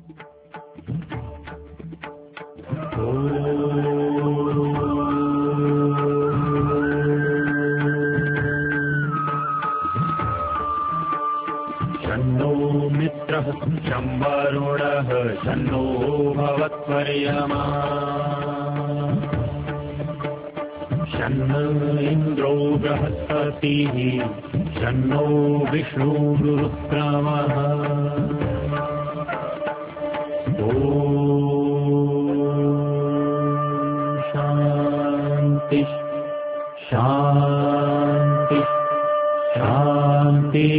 शन्नो मित्रः शं वरुणः शन्नो भवत्वर्यमा शन्न इन्द्रो बृहस्पतिः शन्नो विष्णुरुक्रमः शांति शांति शांति।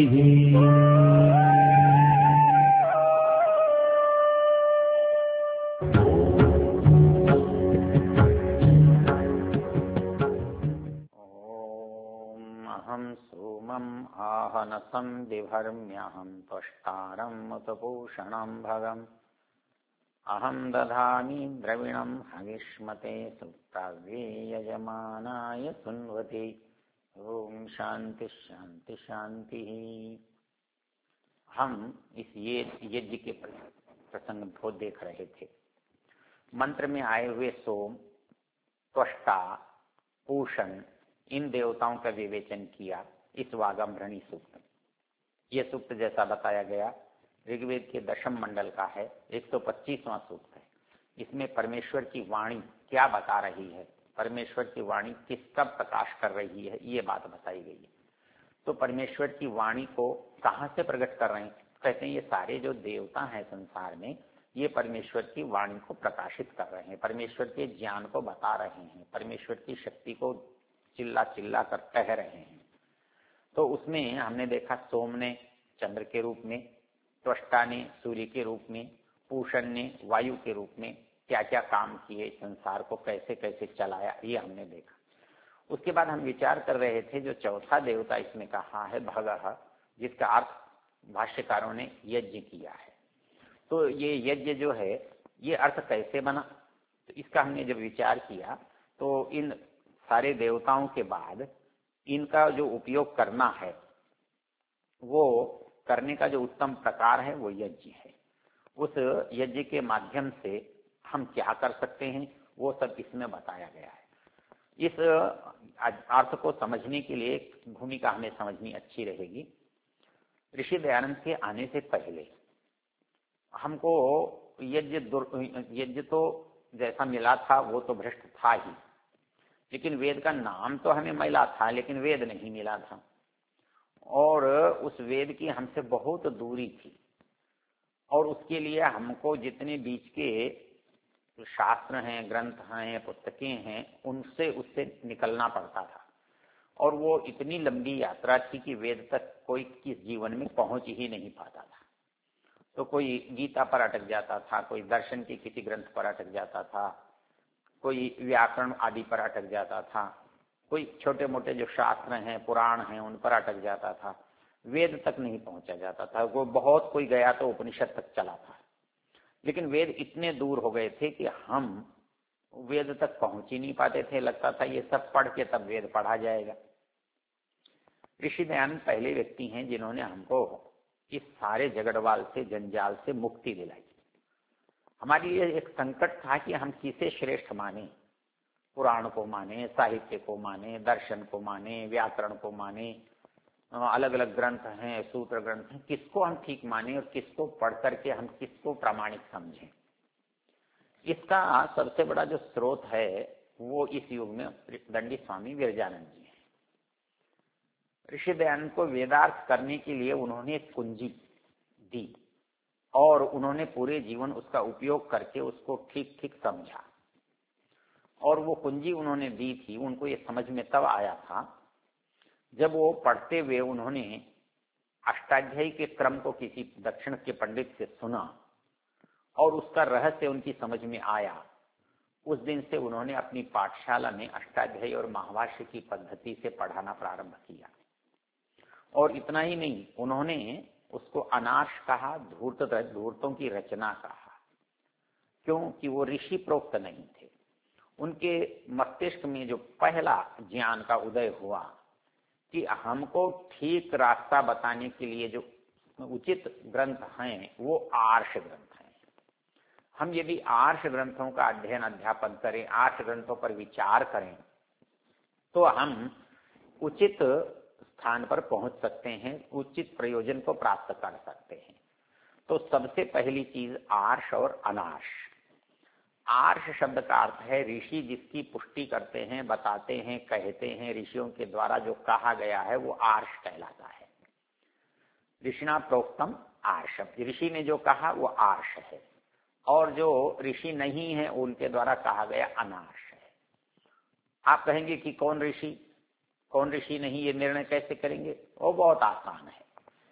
आहनसं बिभर्म्यहं त्वष्टारम् उत्पूषणं भगम् अहं दधामि द्रविणं हविष्मते सुप्राव्ये यजमानाय सुन्वते। ओम शांति शांति शांति। हम इस यज्ञ के प्रसंग को देख रहे थे। मंत्र में आए हुए सोम, त्वष्टा, पूषण, इन देवताओं का विवेचन किया इस वागम्भृणी सूक्त। ये सूक्त जैसा बताया गया ऋग्वेद के दशम मंडल का है, 125वां सूक्त है। इसमें परमेश्वर की वाणी क्या बता रही है, परमेश्वर की वाणी किसका प्रकाश कर रही है, ये बात बताई गई है। तो परमेश्वर की वाणी को कहाँ से प्रकट कर रहे हैं? कहते हैं ये सारे जो देवता हैं संसार में, ये परमेश्वर की वाणी को प्रकाशित कर रहे हैं, परमेश्वर के ज्ञान को बता रहे हैं, परमेश्वर की शक्ति को चिल्ला चिल्ला कर कह रहे हैं। तो उसमें हमने देखा सोम ने चंद्र के रूप में, त्वष्टा ने सूर्य के रूप में, पूषण ने वायु के रूप में क्या क्या काम किए, संसार को कैसे कैसे चलाया, ये हमने देखा। उसके बाद हम विचार कर रहे थे जो चौथा देवता इसमें कहा है भगः, जिसका अर्थ भाष्यकारों ने यज्ञ किया है। तो ये यज्ञ जो है ये अर्थ कैसे बना, तो इसका हमने जब विचार किया तो इन सारे देवताओं के बाद इनका जो उपयोग करना है वो करने का जो उत्तम प्रकार है वो यज्ञ है। उस यज्ञ के माध्यम से हम क्या कर सकते हैं वो सब इसमें बताया गया है। इस अर्थ को समझने के लिए एक भूमिका हमें समझनी अच्छी रहेगी। ऋषि दयानंद के आने से पहले हमको यज्ञ तो जैसा मिला था वो तो भ्रष्ट था ही, लेकिन वेद का नाम तो हमें मिला था लेकिन वेद नहीं मिला था, और उस वेद की हमसे बहुत दूरी थी, और उसके लिए हमको जितने बीच के शास्त्र हैं, ग्रंथ हैं, पुस्तकें हैं, उनसे उससे निकलना पड़ता था, और वो इतनी लंबी यात्रा थी कि वेद तक कोई किस जीवन में पहुंच ही नहीं पाता था। तो कोई गीता पर अटक जाता था, कोई दर्शन के किसी ग्रंथ पर अटक जाता था, कोई व्याकरण आदि पर अटक जाता था, कोई छोटे मोटे जो शास्त्र हैं, पुराण हैं, उन पर अटक जाता था, वेद तक नहीं पहुंचा जाता था। वो बहुत कोई गया तो उपनिषद तक चला था, लेकिन वेद इतने दूर हो गए थे कि हम वेद तक पहुंच ही नहीं पाते थे। लगता था ये सब पढ़ के तब वेद पढ़ा जाएगा। ऋषि दयानंद पहले व्यक्ति हैं जिन्होंने हमको इस सारे जगड़वाल से, जंजाल से मुक्ति दिलाई। हमारे लिए एक संकट था कि हम किसे श्रेष्ठ माने, पुराण को माने, साहित्य को माने, दर्शन को माने, व्याकरण को माने, अलग अलग ग्रंथ हैं, सूत्र ग्रंथ हैं, किसको हम ठीक माने और किसको पढ़ करके हम किसको प्रामाणिक समझें। इसका सबसे बड़ा जो स्रोत है वो इस युग में दंडी स्वामी विरजानंद जी हैं। ऋषि दयानंद को वेदार्थ करने के लिए उन्होंने एक कुंजी दी और उन्होंने पूरे जीवन उसका उपयोग करके उसको ठीक ठीक समझा, और वो कुंजी उन्होंने दी थी, उनको ये समझ में तब आया था जब वो पढ़ते हुए उन्होंने अष्टाध्यायी के क्रम को किसी दक्षिण के पंडित से सुना और उसका रहस्य उनकी समझ में आया। उस दिन से उन्होंने अपनी पाठशाला में अष्टाध्यायी और महाभाष्य की पद्धति से पढ़ाना प्रारंभ किया, और इतना ही नहीं, उन्होंने उसको अनाश कहा, धूर्तों की रचना कहा, क्योंकि वो ऋषि प्रोक्त नहीं थे। उनके मस्तिष्क में जो पहला ज्ञान का उदय हुआ कि हमको ठीक रास्ता बताने के लिए जो उचित ग्रंथ हैं वो आर्ष ग्रंथ हैं, हम यदि आर्ष ग्रंथों का अध्ययन अध्यापन करें, आर्ष ग्रंथों पर विचार करें, तो हम उचित स्थान पर पहुंच सकते हैं, उचित प्रयोजन को प्राप्त कर सकते हैं। तो सबसे पहली चीज आर्ष और अनार्ष। आर्ष शब्द का अर्थ है ऋषि जिसकी पुष्टि करते हैं, बताते हैं, कहते हैं, ऋषियों के द्वारा जो कहा गया है वो आर्ष कहलाता है। ऋषिणा प्रोक्तम आर्ष, ऋषि ने जो कहा वो आर्ष है, और जो ऋषि नहीं है उनके द्वारा कहा गया अनार्ष है। आप कहेंगे कि कौन ऋषि नहीं, ये निर्णय कैसे करेंगे? वो बहुत आसान है।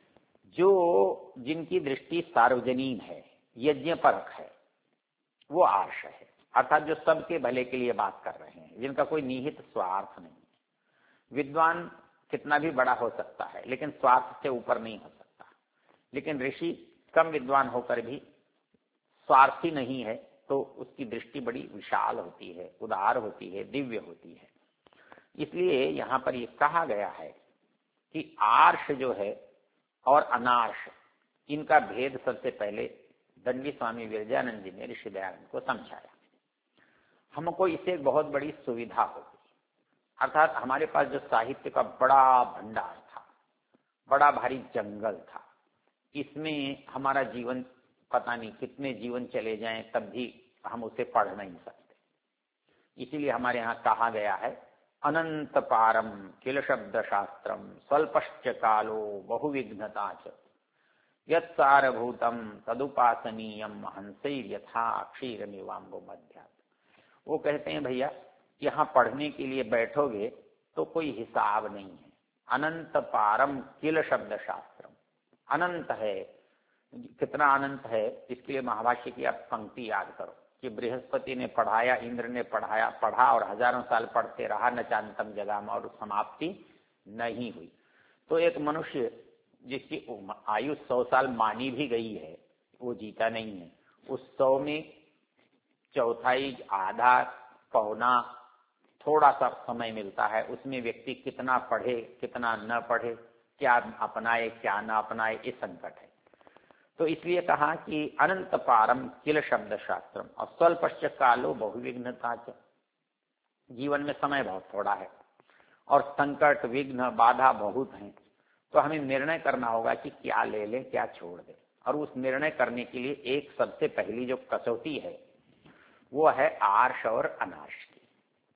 जो जिनकी दृष्टि सार्वजनीन है, यज्ञपरक है, वो आर्ष है, अर्थात जो सबके भले के लिए बात कर रहे हैं, जिनका कोई निहित स्वार्थ नहीं है। विद्वान कितना भी बड़ा हो सकता है लेकिन स्वार्थ से ऊपर नहीं हो सकता, लेकिन ऋषि कम विद्वान होकर भी स्वार्थी नहीं है, तो उसकी दृष्टि बड़ी विशाल होती है, उदार होती है, दिव्य होती है। इसलिए यहाँ पर ये कहा गया है कि आर्ष जो है और अनार्ष, इनका भेद सबसे पहले दंडी स्वामी विरजानंद जी ने ऋषि दयानंद को समझाया। हमको इससे एक बहुत बड़ी सुविधा होगी, अर्थात हमारे पास जो साहित्य का बड़ा भंडार था, बड़ा भारी जंगल था, इसमें हमारा जीवन पता नहीं कितने जीवन चले जाएं तब भी हम उसे पढ़ नहीं सकते। इसीलिए हमारे यहाँ कहा गया है अनंत पारम किल शब्द शास्त्रम स्वल्पश्च कालो बहुविघ्नता च यत्सारभूतम तदुपासनीयम हंसैर यथा क्षीरमेवाम्बो मध्यात्। वो कहते हैं भैया यहाँ पढ़ने के लिए बैठोगे तो कोई हिसाब नहीं है। अनंत पारम किल शब्द शास्त्रम, अनंत है, कितना अनंत है इसके लिए महाभाष्य की आप पंक्ति याद करो कि बृहस्पति ने पढ़ाया, इंद्र ने पढ़ा और हजारों साल पढ़ते रहा, न चांतम जगाम, और समाप्ति नहीं हुई। तो एक मनुष्य जिसकी आयु 100 साल मानी भी गई है, वो जीता नहीं है। उस 100 में चौथाई, आधा, पौना, थोड़ा सा समय मिलता है, उसमें व्यक्ति कितना पढ़े कितना न पढ़े, क्या अपनाए क्या न अपनाए, ये संकट है। तो इसलिए कहा कि अनंत पारम किल शब्द शास्त्रम और स्वल्पश्च कालो बहुविघ्नता च। जीवन में समय बहुत थोड़ा है और संकट, विघ्न, बाधा बहुत हैं, तो हमें निर्णय करना होगा कि क्या ले लें क्या छोड़ दें। और उस निर्णय करने के लिए एक सबसे पहली जो कसौटी है वो है आर्ष और अनार्ष की।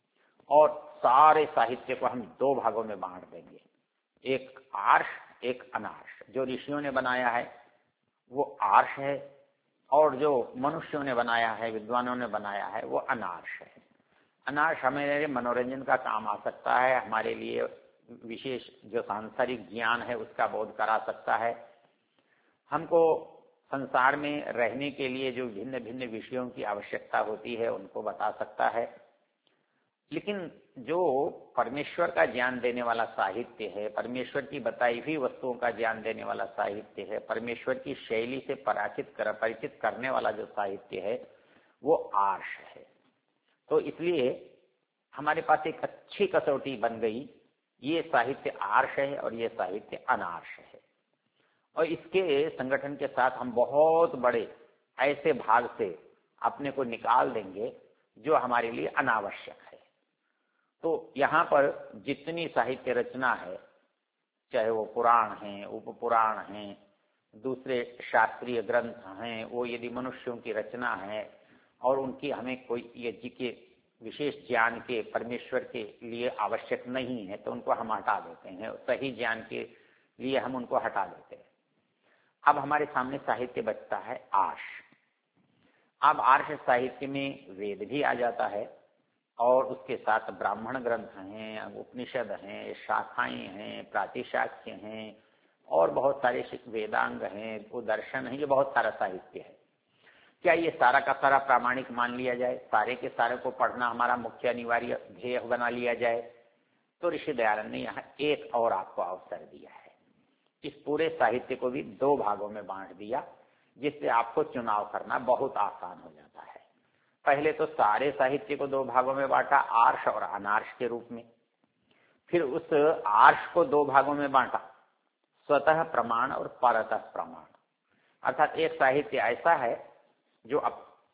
और सारे साहित्य को हम 2 भागों में बांट देंगे, एक आर्ष एक अनार्ष। जो ऋषियों ने बनाया है वो आर्ष है, और जो मनुष्यों ने बनाया है, विद्वानों ने बनाया है, वो अनार्ष है। अनार्ष हमारे मनोरंजन का काम आ सकता है, हमारे लिए विशेष जो सांसारिक ज्ञान है उसका बोध करा सकता है, हमको संसार में रहने के लिए जो भिन्न भिन्न विषयों की आवश्यकता होती है उनको बता सकता है। लेकिन जो परमेश्वर का ज्ञान देने वाला साहित्य है, परमेश्वर की बताई हुई वस्तुओं का ज्ञान देने वाला साहित्य है, परमेश्वर की शैली से परिचित करने वाला जो साहित्य है वो आर्ष है। तो इसलिए हमारे पास एक अच्छी कसौटी बन गई, ये साहित्य आर्ष है और ये साहित्य अनार्ष है। और इसके संगठन के साथ हम बहुत बड़े ऐसे भाग से अपने को निकाल देंगे जो हमारे लिए अनावश्यक है। तो यहाँ पर जितनी साहित्य रचना है, चाहे वो पुराण हैं, उपपुराण हैं, दूसरे शास्त्रीय ग्रंथ हैं, वो यदि मनुष्यों की रचना है और उनकी हमें कोई यज्ञ के विशेष ज्ञान के परमेश्वर के लिए आवश्यक नहीं है तो उनको हम हटा देते हैं, सही ज्ञान के लिए हम उनको हटा देते हैं। अब हमारे सामने साहित्य बचता है आर्ष। अब आर्ष साहित्य में वेद भी आ जाता है और उसके साथ ब्राह्मण ग्रंथ हैं, उपनिषद हैं, शाखाएं हैं, प्रातिशाख्य हैं और बहुत सारे वेदांग हैं, वो दर्शन है, ये बहुत सारा साहित्य है। क्या ये सारा का सारा प्रामाणिक मान लिया जाए, सारे के सारे को पढ़ना हमारा मुख्य अनिवार्य ध्येय बना लिया जाए? तो ऋषि दयानंद ने यहाँ एक और आपको अवसर दिया है, इस पूरे साहित्य को भी 2 भागों में बांट दिया, जिससे आपको चुनाव करना बहुत आसान हो जाता है। पहले तो सारे साहित्य को 2 भागों में बांटा, आर्ष और अनार्ष के रूप में। फिर उस आर्ष को 2 भागों में बांटा, स्वतः प्रमाण और परतः प्रमाण। अर्थात एक साहित्य ऐसा है जो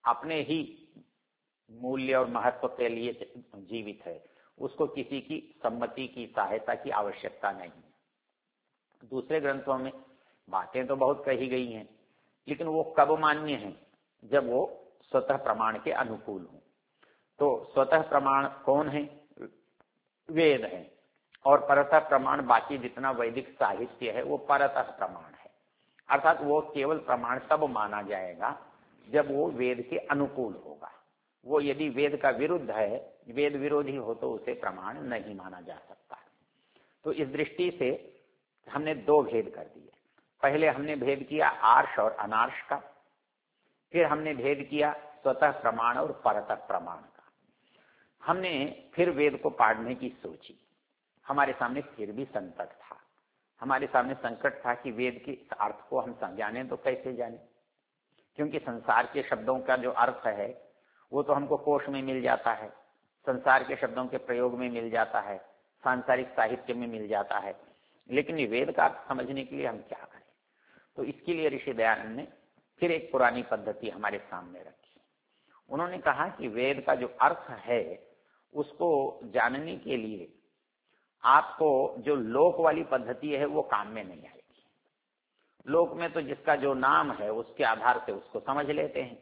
अपने ही मूल्य और महत्व के लिए जीवित है, उसको किसी की सम्मति की, सहायता की आवश्यकता नहीं। दूसरे ग्रंथों में बातें तो बहुत कही गई हैं, लेकिन वो कब मान्य हैं? जब वो स्वतः प्रमाण के अनुकूल हो। तो स्वतः प्रमाण कौन है? वेद है। और परतः प्रमाण बाकी जितना वैदिक साहित्य है वो परतः प्रमाण है, अर्थात वो केवल प्रमाण तब माना जाएगा जब वो वेद के अनुकूल होगा। वो यदि वेद का विरुद्ध है, वेद विरोधी हो, तो उसे प्रमाण नहीं माना जा सकता। तो इस दृष्टि से हमने दो भेद कर दिए। पहले हमने भेद किया आर्ष और अनार्ष का, फिर हमने भेद किया स्वतः प्रमाण और परतः प्रमाण का। हमने फिर वेद को पढ़ने की सोची। हमारे सामने फिर भी संकट था। हमारे सामने संकट था कि वेद के अर्थ को हम जाने तो कैसे जाने, क्योंकि संसार के शब्दों का जो अर्थ है वो तो हमको कोश में मिल जाता है, संसार के शब्दों के प्रयोग में मिल जाता है, सांसारिक साहित्य में मिल जाता है, लेकिन ये वेद का अर्थ समझने के लिए हम क्या करें? तो इसके लिए ऋषि दयानंद ने फिर एक पुरानी पद्धति हमारे सामने रखी। उन्होंने कहा कि वेद का जो अर्थ है उसको जानने के लिए आपको जो लोक वाली पद्धति है वो काम में नहीं आएगी। लोक में तो जिसका जो नाम है उसके आधार से उसको समझ लेते हैं।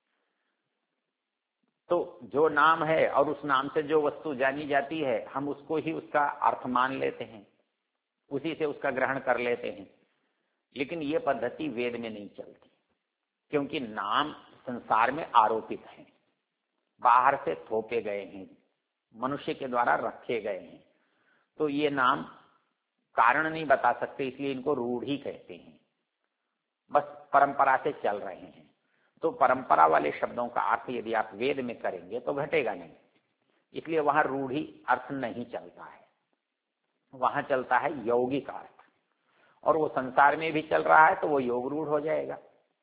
तो जो नाम है और उस नाम से जो वस्तु जानी जाती है हम उसको ही उसका अर्थ मान लेते हैं, उसी से उसका ग्रहण कर लेते हैं। लेकिन ये पद्धति वेद में नहीं चलती, क्योंकि नाम संसार में आरोपित हैं, बाहर से थोपे गए हैं, मनुष्य के द्वारा रखे गए हैं। तो ये नाम कारण नहीं बता सकते, इसलिए इनको रूढ़ी कहते हैं, बस परंपरा से चल रहे हैं। तो परंपरा वाले शब्दों का अर्थ यदि आप वेद में करेंगे तो घटेगा नहीं, इसलिए वहां रूढ़ी अर्थ नहीं चलता है, वहां चलता है यौगिक अर्थ। और वो संसार में भी चल रहा है तो वो योग रूढ़ हो जाएगा।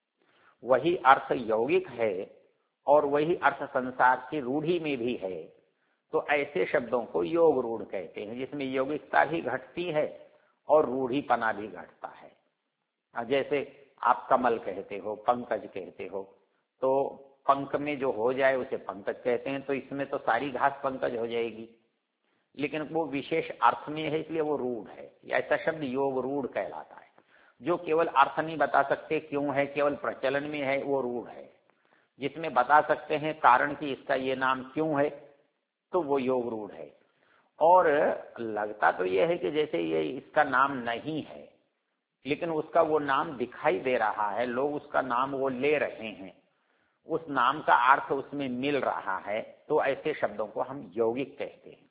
वही अर्थ यौगिक है और वही अर्थ संसार की रूढ़ी में भी है, तो ऐसे शब्दों को योग रूढ़ कहते हैं, जिसमें यौगिकता भी घटती है और रूढ़ीपना भी घटता है। जैसे आप कमल कहते हो, पंकज कहते हो, तो पंख में जो हो जाए उसे पंकज कहते हैं, तो इसमें तो सारी घास पंकज हो जाएगी, लेकिन वो विशेष अर्थ में है इसलिए वो रूढ़ है। ऐसा शब्द योग रूढ़ कहलाता है। जो केवल अर्थ नहीं बता सकते क्यों है, केवल प्रचलन में है, वो रूढ़ है। जिसमें बता सकते हैं कारण कि इसका ये नाम क्यों है, तो वो योग रूढ़ है। और लगता तो ये है कि जैसे ये इसका नाम नहीं है, लेकिन उसका वो नाम दिखाई दे रहा है, लोग उसका नाम वो ले रहे हैं, उस नाम का अर्थ उसमें मिल रहा है, तो ऐसे शब्दों को हम यौगिक कहते हैं।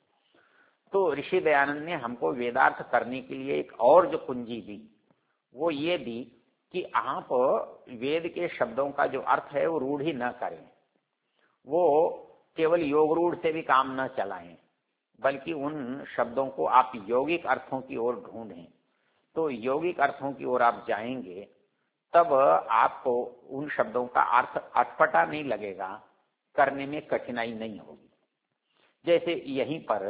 तो ऋषि दयानंद ने हमको वेदार्थ करने के लिए एक और जो कुंजी दी वो ये दी कि आप वेद के शब्दों का जो अर्थ है वो रूढ़ी न करें, वो केवल योग रूढ़ से भी काम न चलाएं, बल्कि उन शब्दों को आप यौगिक अर्थों की ओर ढूंढें। तो यौगिक अर्थों की ओर आप जाएंगे तब आपको उन शब्दों का अर्थ अटपटा नहीं लगेगा, करने में कठिनाई नहीं होगी। जैसे यहीं पर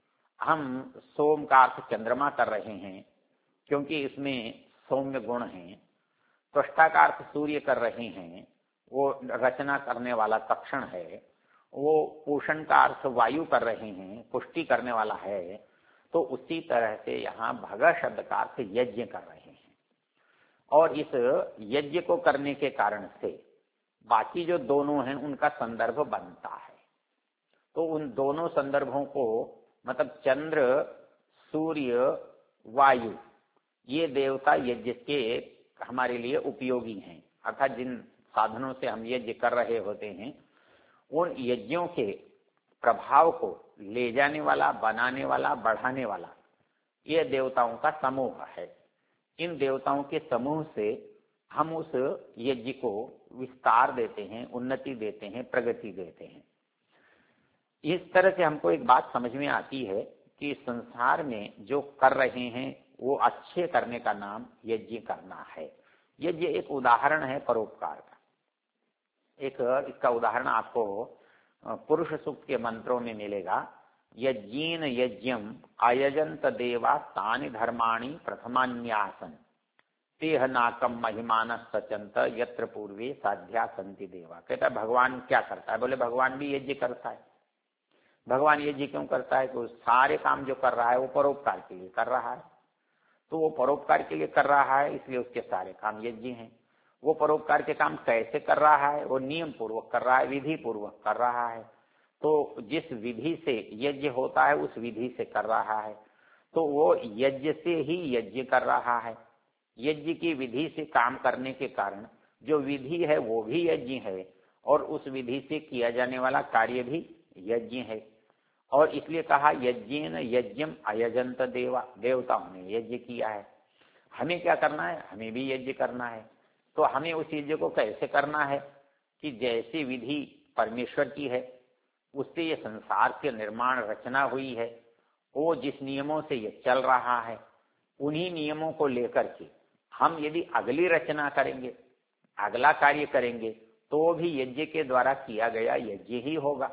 हम सोम का अर्थ चंद्रमा कर रहे हैं क्योंकि इसमें सौम्य गुण हैं, त्वष्टा का अर्थ सूर्य कर रहे हैं, वो रचना करने वाला तक्षण है, वो पोषण का अर्थ वायु कर रहे हैं, पुष्टि करने वाला है। तो उसी तरह से यहाँ भग शब्द का अर्थ यज्ञ कर रहे हैं, और इस यज्ञ को करने के कारण से बाकी जो दोनों हैं उनका संदर्भ बनता है। तो उन दोनों संदर्भों को मतलब चंद्र, सूर्य, वायु, ये देवता यज्ञ के हमारे लिए उपयोगी हैं, अर्थात जिन साधनों से हम यज्ञ कर रहे होते हैं उन यज्ञों के प्रभाव को ले जाने वाला, बनाने वाला, बढ़ाने वाला ये देवताओं का समूह है। इन देवताओं के समूह से हम उस यज्ञ को विस्तार देते हैं, उन्नति देते हैं, प्रगति देते हैं। इस तरह से हमको एक बात समझ में आती है कि संसार में जो कर रहे हैं वो अच्छे करने का नाम यज्ञ करना है। यज्ञ एक उदाहरण है परोपकार का। एक इसका उदाहरण आपको पुरुष सूक्त के मंत्रों में मिलेगा। यज्ञेन यज्ञम आयजंत देवा तानि धर्माणि प्रथमान्यासन तेह नाकम महिमान सचंत यत्र पूर्वे साध्या संति देवा। कहता है भगवान क्या करता है? बोले भगवान भी यज्ञ करता है। भगवान यज्ञ क्यों करता है? तो सारे काम जो कर रहा है वो परोपकार के लिए कर रहा है। तो वो परोपकार के लिए कर रहा है, इसलिए उसके सारे काम यज्ञ हैं। वो परोपकार के काम कैसे कर रहा है? वो नियम पूर्वक कर रहा है, विधि पूर्वक कर रहा है। तो जिस विधि से यज्ञ होता है उस विधि से कर रहा है। तो वो यज्ञ से ही यज्ञ कर रहा है। यज्ञ की विधि से काम करने के कारण जो विधि है वो भी यज्ञ है और उस विधि से किया जाने वाला कार्य भी यज्ञ है। और इसलिए कहा यज्ञेन यज्ञम अयजंत देवा, देवताओं ने यज्ञ किया है। हमें क्या करना है? हमें भी यज्ञ करना है। तो हमें उस यज्ञ को कैसे करना है कि जैसी विधि परमेश्वर की है उससे ये संसार के निर्माण रचना हुई है, वो जिस नियमों से ये चल रहा है उन्हीं नियमों को लेकर के हम यदि अगली रचना करेंगे, अगला कार्य करेंगे तो भी यज्ञ के द्वारा किया गया यज्ञ ही होगा।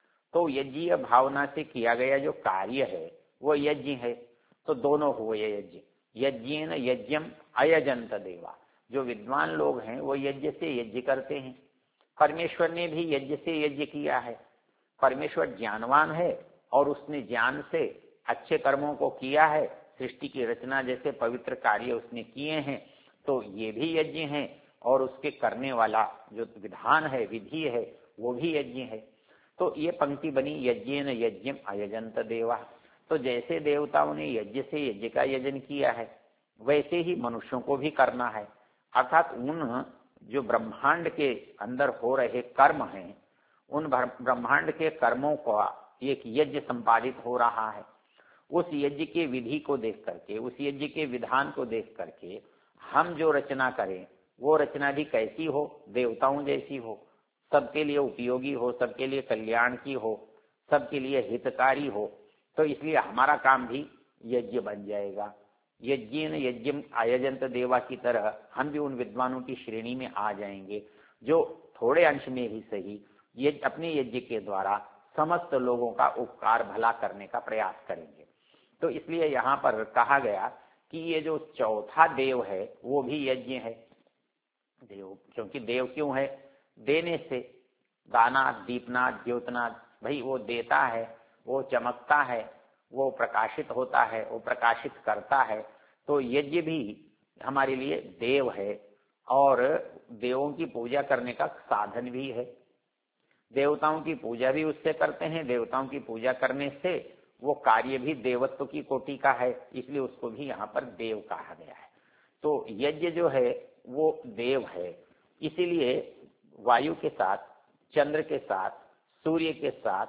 तो यज्ञीय भावना से किया गया जो कार्य है वो यज्ञ है। तो दोनों हुए यज्ञ। यज्ञेन यज्ञम अयजंत देवा, जो विद्वान लोग हैं वो यज्ञ से यज्ञ करते हैं। परमेश्वर ने भी यज्ञ से यज्ञ किया है। परमेश्वर ज्ञानवान है और उसने ज्ञान से अच्छे कर्मों को किया है, सृष्टि की रचना जैसे पवित्र कार्य उसने किए हैं। तो ये भी यज्ञ है और उसके करने वाला जो विधान है, विधि है, वो भी यज्ञ है। तो ये पंक्ति बनी यज्ञेन यज्ञम अयजंत देवा। तो जैसे देवताओं ने यज्ञ से यज्ञ का यजन किया है वैसे ही मनुष्यों को भी करना है। अर्थात उन जो ब्रह्मांड के अंदर हो रहे कर्म हैं उन ब्रह्मांड के कर्मों का एक यज्ञ संपादित हो रहा है। उस यज्ञ के विधि को देख करके, उस यज्ञ के विधान को देख करके हम जो रचना करें वो रचना भी कैसी हो? देवताओं जैसी हो, सबके लिए उपयोगी हो, सबके लिए कल्याण की हो, सबके लिए हितकारी हो। तो इसलिए हमारा काम भी यज्ञ बन जाएगा। यज्ञेन यज्ञम आयजंत देवा की तरह हम भी उन विद्वानों की श्रेणी में आ जाएंगे जो थोड़े अंश में ही सही ये अपने यज्ञ के द्वारा समस्त लोगों का उपकार भला करने का प्रयास करेंगे। तो इसलिए यहाँ पर कहा गया कि ये जो चौथा देव है वो भी यज्ञ है। देव क्योंकि देव क्यों है? देने से, दानात दीपनाथ द्योतनाथ, भाई वो देता है, वो चमकता है, वो प्रकाशित होता है, वो प्रकाशित करता है। तो यज्ञ भी हमारे लिए देव है और देवों की पूजा करने का साधन भी है। देवताओं की पूजा भी उससे करते हैं, देवताओं की पूजा करने से वो कार्य भी देवत्व की कोटि का है, इसलिए उसको भी यहाँ पर देव कहा गया है। तो यज्ञ जो है वो देव है। इसीलिए वायु के साथ, चंद्र के साथ, सूर्य के साथ,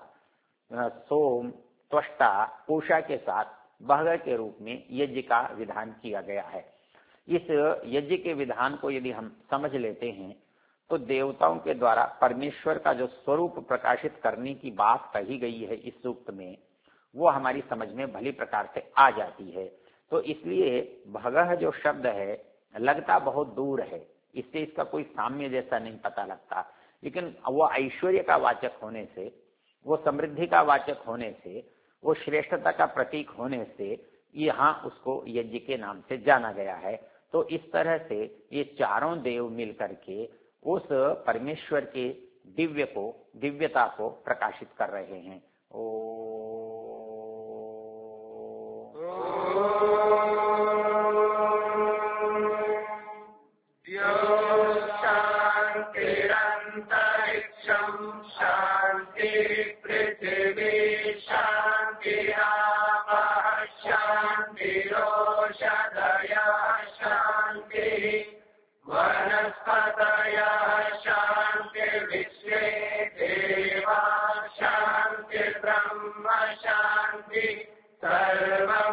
सोम, त्वष्टा, उषा के साथ बहग के रूप में यज्ञ का विधान किया गया है। इस यज्ञ के विधान को यदि हम समझ लेते हैं तो देवताओं के द्वारा परमेश्वर का जो स्वरूप प्रकाशित करने की बात कही गई है इस सूक्त में, वो हमारी समझ में भली प्रकार से आ जाती है। तो इसलिए भगह जो शब्द है लगता बहुत दूर है, इससे इसका कोई साम्य जैसा नहीं पता लगता, लेकिन वो ऐश्वर्य का वाचक होने से, वो समृद्धि का वाचक होने से, वो श्रेष्ठता का प्रतीक होने से यहाँ उसको यज्ञ के नाम से जाना गया है। तो इस तरह से ये चारों देव मिल करके उस परमेश्वर के दिव्यता को प्रकाशित कर रहे हैं। शांति पृथ्वी शांति आपः शांतिरोषधयः शांति वनस्पतयः शांति विश्वे देवा शांति ब्रह्म शांति सर्व